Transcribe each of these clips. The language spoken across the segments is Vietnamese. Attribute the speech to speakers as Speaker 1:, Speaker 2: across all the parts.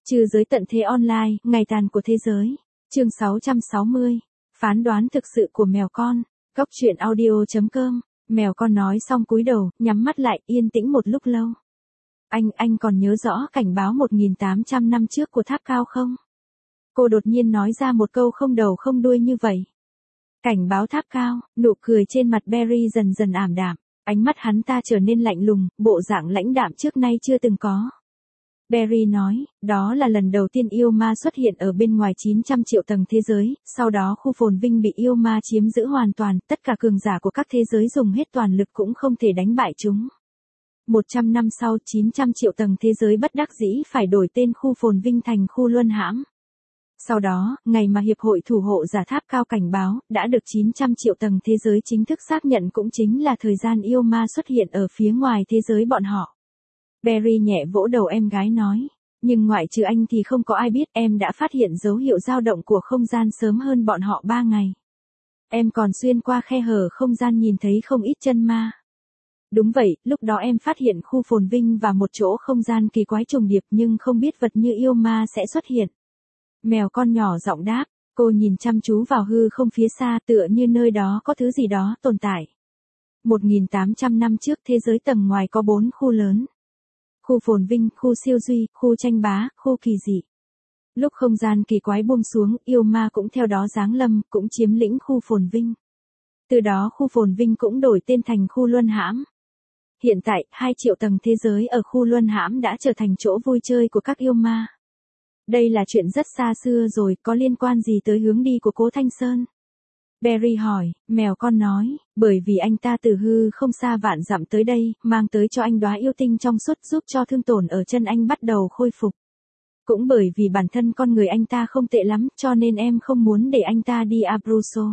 Speaker 1: Trừ giới tận thế online, ngày tàn của thế giới. Chương 660. Phán đoán thực sự của mèo con. Góc truyện audio.com. Mèo con nói xong cúi đầu, nhắm mắt lại, yên tĩnh một lúc lâu. Anh còn nhớ rõ cảnh báo 1.800 năm trước của tháp cao không? Cô đột nhiên nói ra một câu không đầu không đuôi như vậy. Cảnh báo tháp cao, nụ cười trên mặt Barry dần dần ảm đạm. Ánh mắt hắn ta trở nên lạnh lùng, bộ dạng lãnh đạm trước nay chưa từng có. Barry nói, đó là lần đầu tiên yêu ma xuất hiện ở bên ngoài 900 triệu tầng thế giới, sau đó khu phồn vinh bị yêu ma chiếm giữ hoàn toàn, tất cả cường giả của các thế giới dùng hết toàn lực cũng không thể đánh bại chúng. 100 năm sau 900 triệu tầng thế giới bất đắc dĩ phải đổi tên khu phồn vinh thành khu luân hãm. Sau đó, ngày mà Hiệp hội Thủ hộ Giả Tháp Cao cảnh báo, đã được 900 triệu tầng thế giới chính thức xác nhận cũng chính là thời gian yêu ma xuất hiện ở phía ngoài thế giới bọn họ. Barry nhẹ vỗ đầu em gái nói, nhưng ngoại trừ anh thì không có ai biết em đã phát hiện dấu hiệu dao động của không gian sớm hơn bọn họ 3 ngày. Em còn xuyên qua khe hở không gian nhìn thấy không ít chân ma. Đúng vậy, lúc đó em phát hiện khu phồn vinh và một chỗ không gian kỳ quái trùng điệp nhưng không biết vật như yêu ma sẽ xuất hiện. Mèo con nhỏ giọng đáp, cô nhìn chăm chú vào hư không phía xa tựa như nơi đó có thứ gì đó tồn tại. 1.800 năm trước thế giới tầng ngoài có 4 khu lớn. Khu phồn vinh, khu siêu duy, khu tranh bá, khu kỳ dị. Lúc không gian kỳ quái buông xuống, yêu ma cũng theo đó giáng lâm, cũng chiếm lĩnh khu phồn vinh. Từ đó khu phồn vinh cũng đổi tên thành khu luân hãm. Hiện tại, 2 triệu tầng thế giới ở khu luân hãm đã trở thành chỗ vui chơi của các yêu ma. Đây là chuyện rất xa xưa rồi, có liên quan gì tới hướng đi của Cố Thanh Sơn? Barry hỏi, mèo con nói, bởi vì anh ta từ hư không xa vạn dặm tới đây, mang tới cho anh đóa yêu tinh trong suốt giúp cho thương tổn ở chân anh bắt đầu khôi phục. Cũng bởi vì bản thân con người anh ta không tệ lắm, cho nên em không muốn để anh ta đi Abruzzo.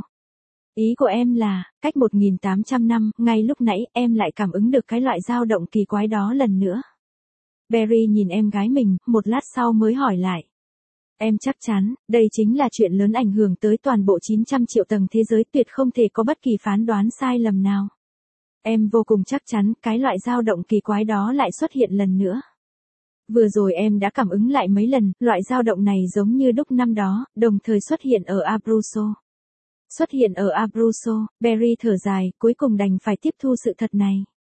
Speaker 1: Ý của em là, cách 1.800 năm, ngay lúc nãy, em lại cảm ứng được cái loại dao động kỳ quái đó lần nữa. Barry nhìn em gái mình, một lát sau mới hỏi lại. Em chắc chắn, đây chính là chuyện lớn ảnh hưởng tới toàn bộ 900 triệu tầng thế giới, tuyệt không thể có bất kỳ phán đoán sai lầm nào. Em vô cùng chắc chắn, cái loại dao động kỳ quái đó lại xuất hiện lần nữa. Vừa rồi em đã cảm ứng lại mấy lần, loại dao động này giống như đúc năm đó, đồng thời xuất hiện ở Abruzzo. Xuất hiện ở Abruzzo, Barry thở dài, cuối cùng đành phải tiếp thu sự thật này.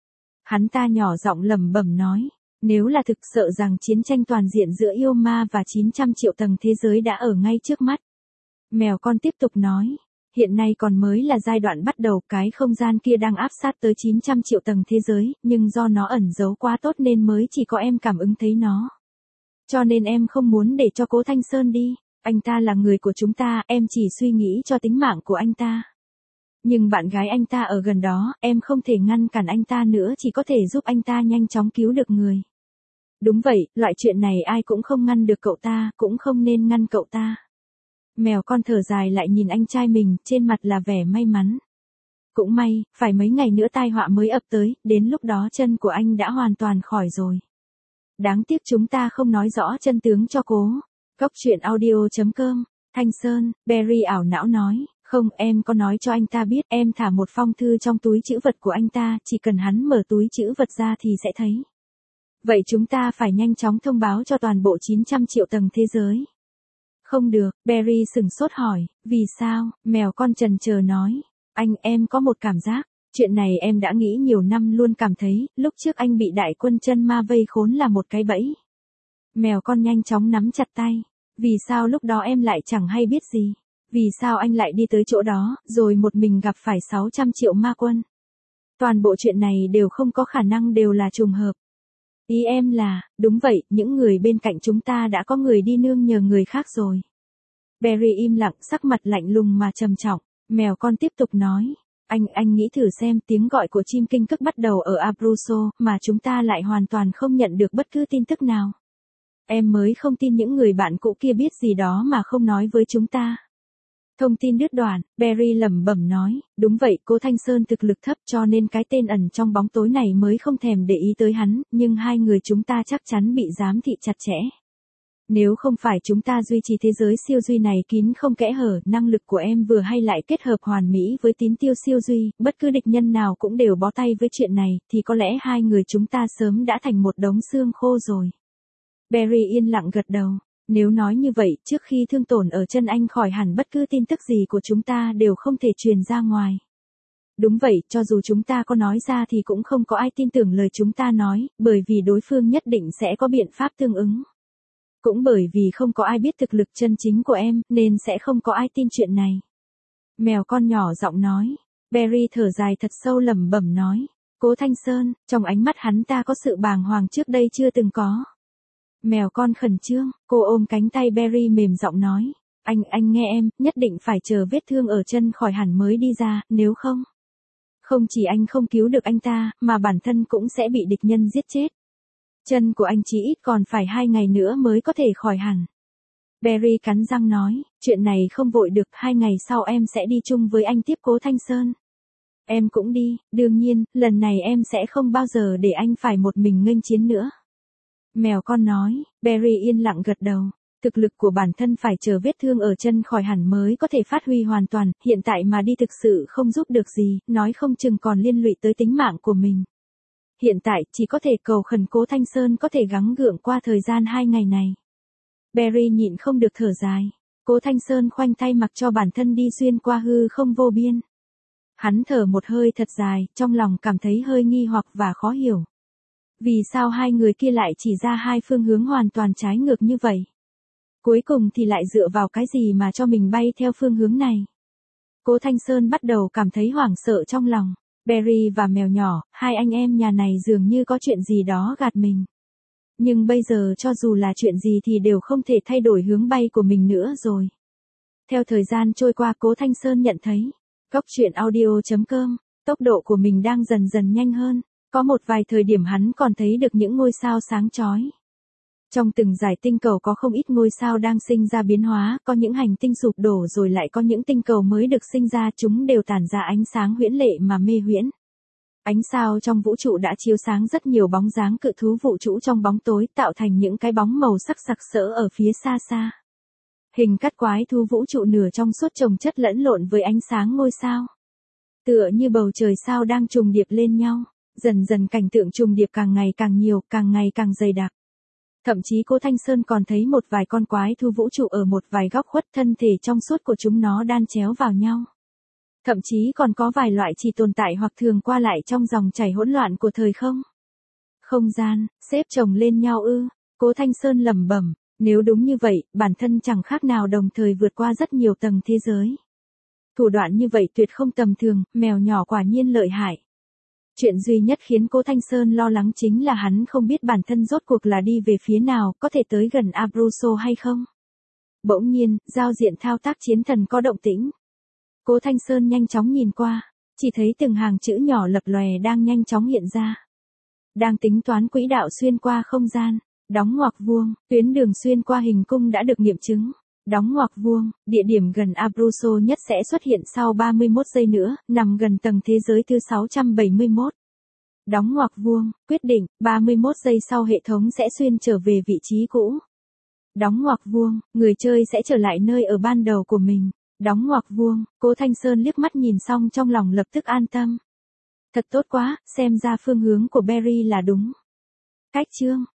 Speaker 1: Hắn ta nhỏ giọng lẩm bẩm nói. Nếu là thực sợ rằng chiến tranh toàn diện giữa yêu ma và 900 triệu tầng thế giới đã ở ngay trước mắt. Mèo con tiếp tục nói, hiện nay còn mới là giai đoạn bắt đầu, cái không gian kia đang áp sát tới 900 triệu tầng thế giới, nhưng do nó ẩn giấu quá tốt nên mới chỉ có em cảm ứng thấy nó. Cho nên em không muốn để cho Cố Thanh Sơn đi, anh ta là người của chúng ta, em chỉ suy nghĩ cho tính mạng của anh ta. Nhưng bạn gái anh ta ở gần đó, em không thể ngăn cản anh ta nữa, chỉ có thể giúp anh ta nhanh chóng cứu được người. Đúng vậy, loại chuyện này ai cũng không ngăn được cậu ta, cũng không nên ngăn cậu ta. Mèo con thở dài lại nhìn anh trai mình, trên mặt là vẻ may mắn. Cũng may, phải mấy ngày nữa tai họa mới ập tới, đến lúc đó chân của anh đã hoàn toàn khỏi rồi. Đáng tiếc chúng ta không nói rõ chân tướng cho Cố. Góc truyện audio.com. Thanh Sơn, Barry ảo não nói, không, em có nói cho anh ta biết, em thả một phong thư trong túi trữ vật của anh ta, chỉ cần hắn mở túi trữ vật ra thì sẽ thấy. Vậy chúng ta phải nhanh chóng thông báo cho toàn bộ 900 triệu tầng thế giới. Không được, Barry sửng sốt hỏi, vì sao? Mèo con chần chờ nói, em có một cảm giác, chuyện này em đã nghĩ nhiều năm luôn cảm thấy, lúc trước anh bị đại quân chân ma vây khốn là một cái bẫy. Mèo con nhanh chóng nắm chặt tay, vì sao lúc đó em lại chẳng hay biết gì? Vì sao anh lại đi tới chỗ đó, rồi một mình gặp phải 600 triệu ma quân? Toàn bộ chuyện này đều không có khả năng đều là trùng hợp. Ý em là, đúng vậy, những người bên cạnh chúng ta đã có người đi nương nhờ người khác rồi. Barry im lặng, sắc mặt lạnh lùng mà trầm trọng. Mèo con tiếp tục nói, anh nghĩ thử xem, tiếng gọi của chim kinh cức bắt đầu ở Abruzzo, mà chúng ta lại hoàn toàn không nhận được bất cứ tin tức nào. Em mới không tin những người bạn cũ kia biết gì đó mà không nói với chúng ta. Thông tin đứt đoạn, Barry lẩm bẩm nói, đúng vậy, Cố Thanh Sơn thực lực thấp cho nên cái tên ẩn trong bóng tối này mới không thèm để ý tới hắn, nhưng hai người chúng ta chắc chắn bị giám thị chặt chẽ. Nếu không phải chúng ta duy trì thế giới siêu duy này kín không kẽ hở, năng lực của em vừa hay lại kết hợp hoàn mỹ với tín tiêu siêu duy, bất cứ địch nhân nào cũng đều bó tay với chuyện này, thì có lẽ hai người chúng ta sớm đã thành một đống xương khô rồi. Barry yên lặng gật đầu. Nếu nói như vậy, trước khi thương tổn ở chân anh khỏi hẳn bất cứ tin tức gì của chúng ta đều không thể truyền ra ngoài. Đúng vậy, cho dù chúng ta có nói ra thì cũng không có ai tin tưởng lời chúng ta nói, bởi vì đối phương nhất định sẽ có biện pháp tương ứng. Cũng bởi vì không có ai biết thực lực chân chính của em, nên sẽ không có ai tin chuyện này. Mèo con nhỏ giọng nói. Barry thở dài thật sâu lẩm bẩm nói. Cố Thanh Sơn, trong ánh mắt hắn ta có sự bàng hoàng trước đây chưa từng có. Mèo con khẩn trương, cô ôm cánh tay Barry mềm giọng nói. Anh nghe em, nhất định phải chờ vết thương ở chân khỏi hẳn mới đi ra, nếu không. Không chỉ anh không cứu được anh ta, mà bản thân cũng sẽ bị địch nhân giết chết. Chân của anh chỉ ít còn phải 2 ngày nữa mới có thể khỏi hẳn. Barry cắn răng nói, chuyện này không vội được, 2 ngày sau em sẽ đi chung với anh tiếp Cố Thanh Sơn. Em cũng đi, đương nhiên, lần này em sẽ không bao giờ để anh phải một mình nghênh chiến nữa. Mèo con nói, Barry yên lặng gật đầu. Thực lực của bản thân phải chờ vết thương ở chân khỏi hẳn mới có thể phát huy hoàn toàn, hiện tại mà đi thực sự không giúp được gì, nói không chừng còn liên lụy tới tính mạng của mình. Hiện tại, chỉ có thể cầu khẩn Cố Thanh Sơn có thể gắng gượng qua thời gian 2 ngày này. Barry nhịn không được thở dài. Cố Thanh Sơn khoanh tay mặc cho bản thân đi xuyên qua hư không vô biên. Hắn thở một hơi thật dài, trong lòng cảm thấy hơi nghi hoặc và khó hiểu. Vì sao hai người kia lại chỉ ra hai phương hướng hoàn toàn trái ngược như vậy? Cuối cùng thì lại dựa vào cái gì mà cho mình bay theo phương hướng này? Cố Thanh Sơn bắt đầu cảm thấy hoảng sợ trong lòng. Barry và mèo nhỏ, hai anh em nhà này dường như có chuyện gì đó gạt mình. Nhưng bây giờ cho dù là chuyện gì thì đều không thể thay đổi hướng bay của mình nữa rồi. Theo thời gian trôi qua, Cố Thanh Sơn nhận thấy, Góc truyện audio.com, tốc độ của mình đang dần dần nhanh hơn. Có một vài thời điểm hắn còn thấy được những ngôi sao sáng chói. Trong từng dải tinh cầu có không ít ngôi sao đang sinh ra biến hóa, có những hành tinh sụp đổ rồi lại có những tinh cầu mới được sinh ra, chúng đều tản ra ánh sáng huyễn lệ mà mê huyễn. Ánh sao trong vũ trụ đã chiếu sáng rất nhiều bóng dáng cự thú vũ trụ trong bóng tối, tạo thành những cái bóng màu sắc sặc sỡ ở phía xa xa. Hình cắt quái thú vũ trụ nửa trong suốt chồng chất lẫn lộn với ánh sáng ngôi sao. Tựa như bầu trời sao đang trùng điệp lên nhau, dần dần cảnh tượng trùng điệp càng ngày càng nhiều, càng ngày càng dày đặc. Thậm chí Cố Thanh Sơn còn thấy một vài con quái thú vũ trụ ở một vài góc khuất, thân thể trong suốt của chúng nó đan chéo vào nhau. Thậm chí còn có vài loại chỉ tồn tại hoặc thường qua lại trong dòng chảy hỗn loạn của thời không. Không gian, xếp chồng lên nhau ư? Cố Thanh Sơn lẩm bẩm, nếu đúng như vậy, bản thân chẳng khác nào đồng thời vượt qua rất nhiều tầng thế giới. Thủ đoạn như vậy tuyệt không tầm thường, mèo nhỏ quả nhiên lợi hại. Chuyện duy nhất khiến Cố Thanh Sơn lo lắng chính là hắn không biết bản thân rốt cuộc là đi về phía nào, có thể tới gần Abruzzo hay không. Bỗng nhiên, giao diện thao tác chiến thần có động tĩnh. Cố Thanh Sơn nhanh chóng nhìn qua, chỉ thấy từng hàng chữ nhỏ lập lòe đang nhanh chóng hiện ra. Đang tính toán quỹ đạo xuyên qua không gian, đóng ngoặc vuông, tuyến đường xuyên qua hình cung đã được nghiệm chứng. Đóng ngoặc vuông, địa điểm gần Abruzzo nhất sẽ xuất hiện sau 31 giây nữa, nằm gần tầng thế giới thứ 671. Đóng ngoặc vuông, quyết định, 31 giây sau hệ thống sẽ xuyên trở về vị trí cũ. Đóng ngoặc vuông, người chơi sẽ trở lại nơi ở ban đầu của mình. Đóng ngoặc vuông, Cố Thanh Sơn liếc mắt nhìn xong trong lòng lập tức an tâm. Thật tốt quá, xem ra phương hướng của Barry là đúng. Cách chương